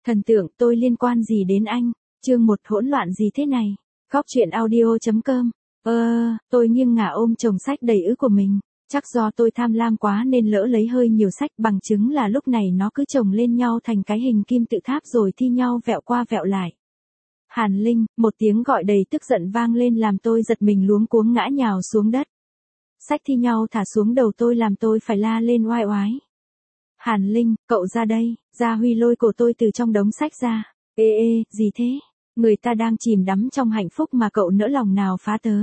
Thần tượng, tôi liên quan gì đến anh? Chương 1 hỗn loạn gì thế này? Góc truyện audio.com. Tôi nghiêng ngả ôm chồng sách đầy ứ của mình. Chắc do tôi tham lam quá nên lỡ lấy hơi nhiều sách, bằng chứng là lúc này nó cứ chồng lên nhau thành cái hình kim tự tháp rồi thi nhau vẹo qua vẹo lại. Hàn Linh, một tiếng gọi đầy tức giận vang lên làm tôi giật mình luống cuống ngã nhào xuống đất. Sách thi nhau thả xuống đầu tôi làm tôi phải la lên oai oái. Hàn Linh, cậu ra đây. Gia Huy lôi cổ tôi từ trong đống sách ra. Ê, gì thế? Người ta đang chìm đắm trong hạnh phúc mà cậu nỡ lòng nào phá tớ.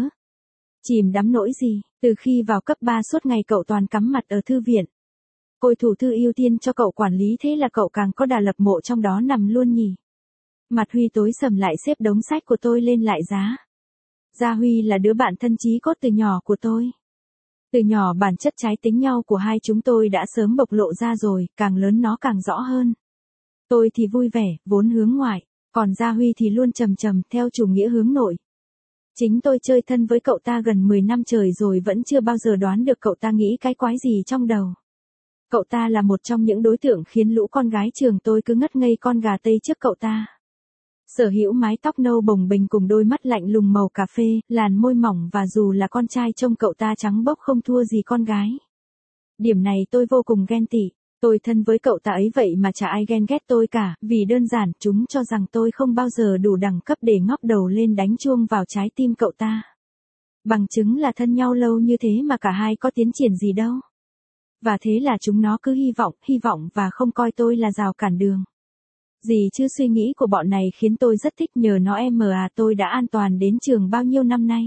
Chìm đắm nỗi gì? Từ khi vào cấp 3 suốt ngày cậu toàn cắm mặt ở thư viện. Côi thủ thư ưu tiên cho cậu quản lý, thế là cậu càng có đà lập mộ trong đó nằm luôn nhỉ. Mặt Huy tối sầm lại xếp đống sách của tôi lên lại giá. Gia Huy là đứa bạn thân chí cốt từ nhỏ của tôi. Từ nhỏ bản chất trái tính nhau của hai chúng tôi đã sớm bộc lộ ra rồi, càng lớn nó càng rõ hơn. Tôi thì vui vẻ, vốn hướng ngoại, còn Gia Huy thì luôn trầm trầm theo chủ nghĩa hướng nội. Chính tôi chơi thân với cậu ta gần 10 năm trời rồi vẫn chưa bao giờ đoán được cậu ta nghĩ cái quái gì trong đầu. Cậu ta là một trong những đối tượng khiến lũ con gái trường tôi cứ ngất ngây con gà tây trước cậu ta. Sở hữu mái tóc nâu bồng bềnh cùng đôi mắt lạnh lùng màu cà phê, làn môi mỏng và dù là con trai trông cậu ta trắng bóc không thua gì con gái. Điểm này tôi vô cùng ghen tị, tôi thân với cậu ta ấy vậy mà chả ai ghen ghét tôi cả, vì đơn giản chúng cho rằng tôi không bao giờ đủ đẳng cấp để ngóc đầu lên đánh chuông vào trái tim cậu ta. Bằng chứng là thân nhau lâu như thế mà cả hai có tiến triển gì đâu. Và thế là chúng nó cứ hy vọng và không coi tôi là rào cản đường. Gì chứ suy nghĩ của bọn này khiến tôi rất thích, nhờ nó tôi đã an toàn đến trường bao nhiêu năm nay.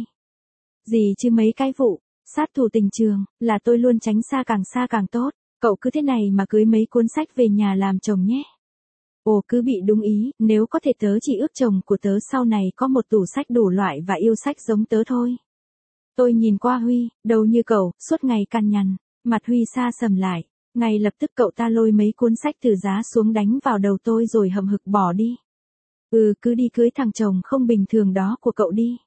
Gì chứ mấy cái vụ sát thủ tình trường, là tôi luôn tránh xa càng tốt. Cậu cứ thế này mà cưới mấy cuốn sách về nhà làm chồng nhé. Ồ, cứ bị đúng ý, nếu có thể tớ chỉ ước chồng của tớ sau này có một tủ sách đủ loại và yêu sách giống tớ thôi. Tôi nhìn qua Huy, đầu như cậu, suốt ngày cằn nhằn. Mặt Huy xa sầm lại. Ngay lập tức cậu ta lôi mấy cuốn sách từ giá xuống đánh vào đầu tôi rồi hậm hực bỏ đi. Cứ đi cưới thằng chồng không bình thường đó của cậu đi.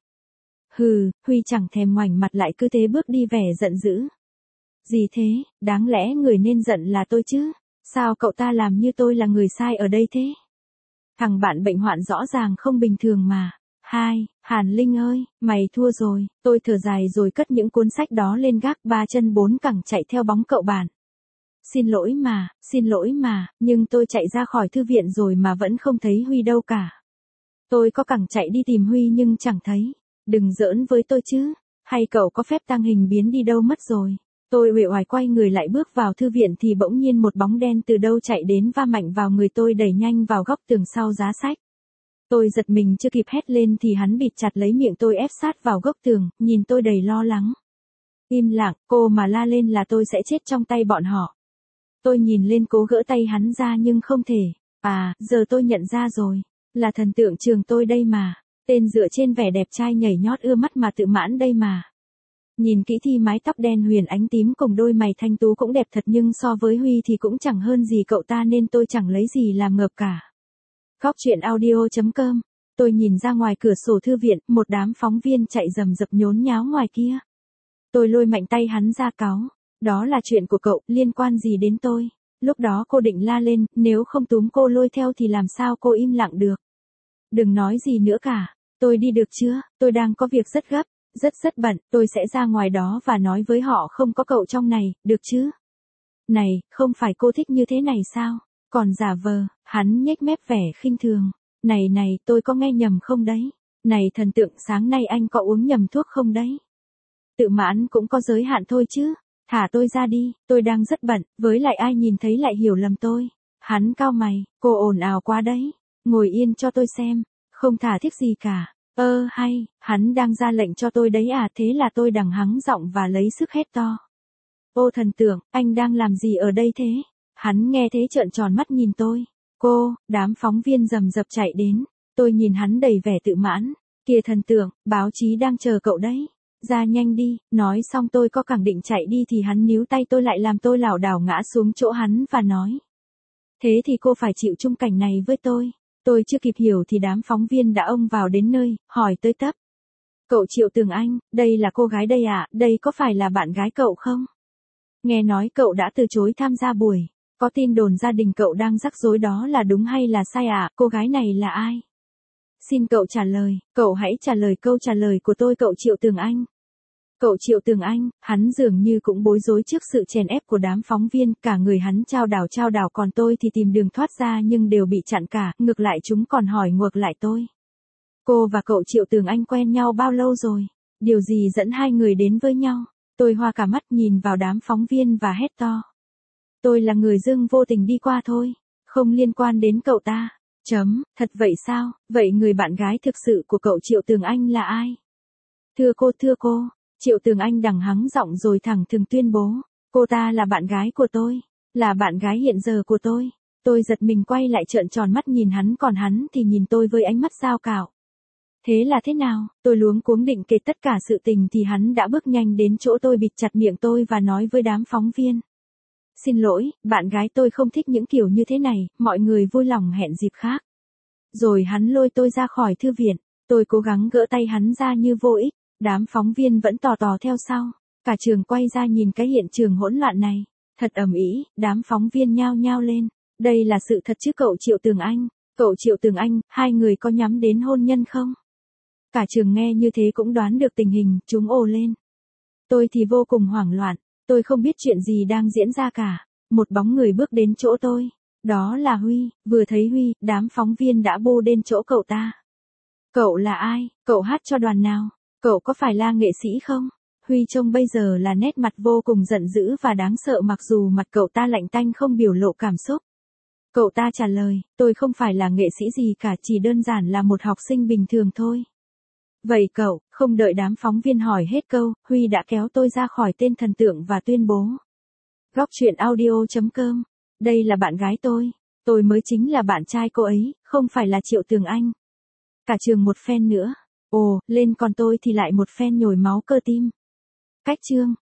Huy chẳng thèm ngoảnh mặt lại cứ thế bước đi vẻ giận dữ. Gì thế, đáng lẽ người nên giận là tôi chứ, sao cậu ta làm như tôi là người sai ở đây thế? Thằng bạn bệnh hoạn rõ ràng không bình thường mà. Hàn Linh ơi, mày thua rồi. Tôi thở dài rồi cất những cuốn sách đó lên gác, ba chân bốn cẳng chạy theo bóng cậu bạn. Xin lỗi mà, nhưng tôi chạy ra khỏi thư viện rồi mà vẫn không thấy Huy đâu cả. Tôi có cẳng chạy đi tìm Huy nhưng chẳng thấy. Đừng giỡn với tôi chứ, hay cậu có phép tang hình biến đi đâu mất rồi. Tôi uể oải quay người lại bước vào thư viện thì bỗng nhiên một bóng đen từ đâu chạy đến va mạnh vào người tôi, đẩy nhanh vào góc tường sau giá sách. Tôi giật mình chưa kịp hét lên thì hắn bịt chặt lấy miệng tôi ép sát vào góc tường, nhìn tôi đầy lo lắng. Im lặng, cô mà la lên là tôi sẽ chết trong tay bọn họ. Tôi nhìn lên cố gỡ tay hắn ra nhưng không thể. Giờ tôi nhận ra rồi. Là thần tượng trường tôi đây mà. Tên dựa trên vẻ đẹp trai nhảy nhót ưa mắt mà tự mãn đây mà. Nhìn kỹ thì mái tóc đen huyền ánh tím cùng đôi mày thanh tú cũng đẹp thật, nhưng so với Huy thì cũng chẳng hơn gì cậu ta nên tôi chẳng lấy gì làm ngợp cả. Góc truyện audio.com. Tôi nhìn ra ngoài cửa sổ thư viện, một đám phóng viên chạy rầm rập nhốn nháo ngoài kia. Tôi lôi mạnh tay hắn ra cáu. Đó là chuyện của cậu, liên quan gì đến tôi? Lúc đó cô định la lên, nếu không túm cô lôi theo thì làm sao cô im lặng được? Đừng nói gì nữa cả. Tôi đi được chưa? Tôi đang có việc rất gấp, rất bận, tôi sẽ ra ngoài đó và nói với họ không có cậu trong này, được chứ? Này, không phải cô thích như thế này sao? Còn giả vờ, hắn nhếch mép vẻ khinh thường. Này, tôi có nghe nhầm không đấy? Này thần tượng, sáng nay anh có uống nhầm thuốc không đấy? Tự mãn cũng có giới hạn thôi chứ. Thả tôi ra đi, tôi đang rất bận, với lại ai nhìn thấy lại hiểu lầm tôi. Hắn cau mày, cô ồn ào quá đấy. Ngồi yên cho tôi xem, không thả thích gì cả. Hắn đang ra lệnh cho tôi đấy à? Thế là tôi đằng hắng giọng và lấy sức hét to. Ô thần tượng, anh đang làm gì ở đây thế? Hắn nghe thế trợn tròn mắt nhìn tôi. Đám phóng viên rầm rập chạy đến. Tôi nhìn hắn đầy vẻ tự mãn. Kìa thần tượng, báo chí đang chờ cậu đấy. Ra nhanh đi. Nói xong tôi có cẳng định chạy đi thì hắn níu tay tôi lại làm tôi lảo đảo ngã xuống chỗ hắn và nói. Thế thì cô phải chịu chung cảnh này với tôi. Tôi chưa kịp hiểu thì đám phóng viên đã ông vào đến nơi, hỏi tới tấp. Cậu Triệu Tường Anh, đây là cô gái đây à, đây có phải là bạn gái cậu không? Nghe nói cậu đã từ chối tham gia buổi Có tin đồn gia đình cậu đang rắc rối đó là đúng hay là sai ạ? Cô gái này là ai? Xin cậu trả lời, cậu hãy trả lời câu trả lời của tôi cậu Triệu Tường Anh. Cậu Triệu Tường Anh, hắn dường như cũng bối rối trước sự chèn ép của đám phóng viên, cả người hắn chao đảo còn tôi thì tìm đường thoát ra nhưng đều bị chặn cả, ngược lại chúng còn hỏi ngược lại tôi. Cô và cậu Triệu Tường Anh quen nhau bao lâu rồi? Điều gì dẫn hai người đến với nhau? Tôi hoa cả mắt nhìn vào đám phóng viên và hét to. Tôi là người dưng vô tình đi qua thôi, không liên quan đến cậu ta. Thật vậy sao? Vậy người bạn gái thực sự của cậu Triệu Tường Anh là ai? Thưa cô, Triệu Tường Anh đằng hắng giọng rồi thẳng thừng tuyên bố, cô ta là bạn gái của tôi, là bạn gái hiện giờ của tôi. Tôi giật mình quay lại trợn tròn mắt nhìn hắn còn hắn thì nhìn tôi với ánh mắt dao cạo. Thế là thế nào? Tôi luống cuống định kể tất cả sự tình thì hắn đã bước nhanh đến chỗ tôi bịt chặt miệng tôi và nói với đám phóng viên. Xin lỗi, bạn gái tôi không thích những kiểu như thế này, mọi người vui lòng hẹn dịp khác. Rồi hắn lôi tôi ra khỏi thư viện, tôi cố gắng gỡ tay hắn ra như vô ích, đám phóng viên vẫn tò theo sau. Cả trường quay ra nhìn cái hiện trường hỗn loạn này, thật ầm ĩ, đám phóng viên nhao nhao lên. Đây là sự thật chứ cậu Triệu Tường Anh, cậu Triệu Tường Anh, hai người có nhắm đến hôn nhân không? Cả trường nghe như thế cũng đoán được tình hình, chúng ồ lên. Tôi thì vô cùng hoảng loạn, tôi không biết chuyện gì đang diễn ra cả. Một bóng người bước đến chỗ tôi, đó là Huy, vừa thấy Huy, đám phóng viên đã bô đến chỗ cậu ta. Cậu là ai? Cậu hát cho đoàn nào? Cậu có phải là nghệ sĩ không? Huy trông bây giờ là nét mặt vô cùng giận dữ và đáng sợ mặc dù mặt cậu ta lạnh tanh không biểu lộ cảm xúc. Cậu ta trả lời, tôi không phải là nghệ sĩ gì cả, chỉ đơn giản là một học sinh bình thường thôi. Vậy cậu, không đợi đám phóng viên hỏi hết câu, Huy đã kéo tôi ra khỏi tên thần tượng và tuyên bố. Góc truyện audio.com, đây là bạn gái tôi mới chính là bạn trai cô ấy, không phải là Triệu Tường Anh. Cả trường một phen nữa, ồ, lên còn tôi thì lại một phen nhồi máu cơ tim. Cách chương.